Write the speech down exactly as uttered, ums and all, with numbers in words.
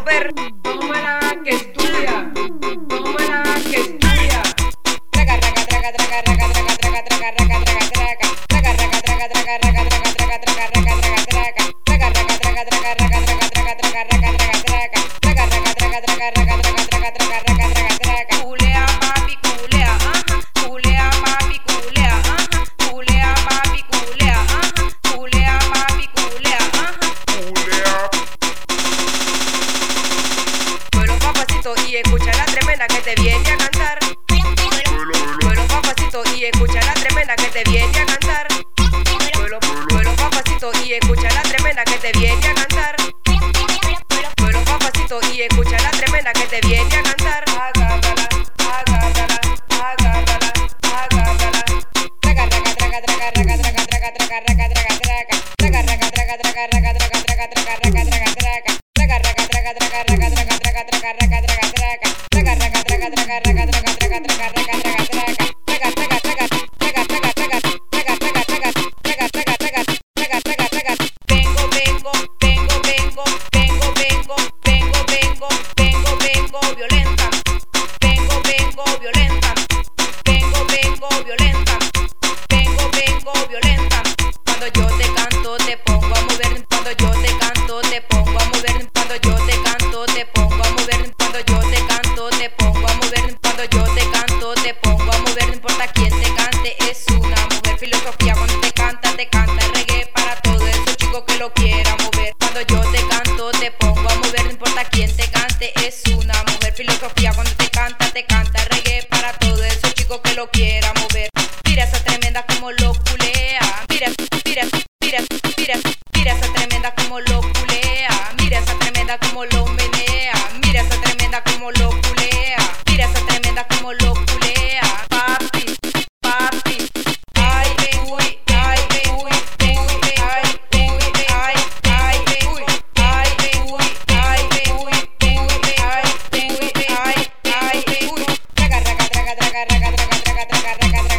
mover. Tómala que estudia, tómala que estudia. Traga, traga, traga, traga, traga, traga, traga, traga, traga, traga, traga. Traga, traga, traga, traga, traga, traga, traga, traga, traga, traga, traga. Traga, traga, traga, traga, traga, traga, traga, traga, traga, traga, traga. Traga, traga, traga, traga, traga, traga, traga, traga, traga, traga, traga. Culea, papi, culea, ajá. Culea, papi, culea, ajá. Culea, papi, culea, ajá. Culea, papi, culea, ajá. Vuelo papacito y escucha la tremenda que te viene a cantar. Vuelo papacito y escucha la tremenda que te viene a cantar. Vuelo, vuelo papacito y escucha la tremenda que te viene a cantar. Vuelo papacito y escucha la tremenda que te viene a cantar. Agárrala, agárrala, agárrala, agárrala. Traga, traga, traga, traga, traga, traga, traga, traga, traga, traga, traga. Traga, traga, traga, traga, traga, traga, traga, traga, traga, traga, traga. Traga, traga, traga, traga, traga, traga, traga, traga, traga, traga, traga. Traga, traga, traga, traga, traga, traga, traga, traga, traga, traga, traga. Traga, traga, traga, traga, traga, traga, traga, traga, traga, traga, traga, traga, traga, traga, traga. Vengo, vengo, vengo, vengo, vengo, vengo, vengo, vengo, vengo, vengo, violenta. Vengo, vengo, violenta. Vengo, vengo, violenta. Vengo, vengo, violenta. Cuando yo te canto te pongo a mover. Cuando yo te canto te pongo a mover. Cuando yo te canto te pongo a mover. Cuando yo te canto te pongo a mover. Cuando yo te canto te pongo a mover. No importa quién te cante, es una mujer. Filosofía cuando te canta, te canta el reggae para todos esos chicos que lo quieran mover. Cuando yo te canto te pongo a mover. No importa quién te cante, es una mujer. Filosofía cuando te canta, te canta el reggae para todos esos chicos que lo quieran mover. Mira esa tremenda como lo culea. Mira, mira, mira, mira, mira esa tremenda como lo culea. Mira esa tremenda como lo menea. Mira esa tremenda como lo culea. Mira esa tremenda como lo culea. Papi, papi. Ay, uy, ay, uy, ay, uy, ay, ay, ay, uy, ay, uy, ay, uy, ay, ay, ay, uy. Traga, traga, traga, traga, traga, traga, traga, traga, traga, traga.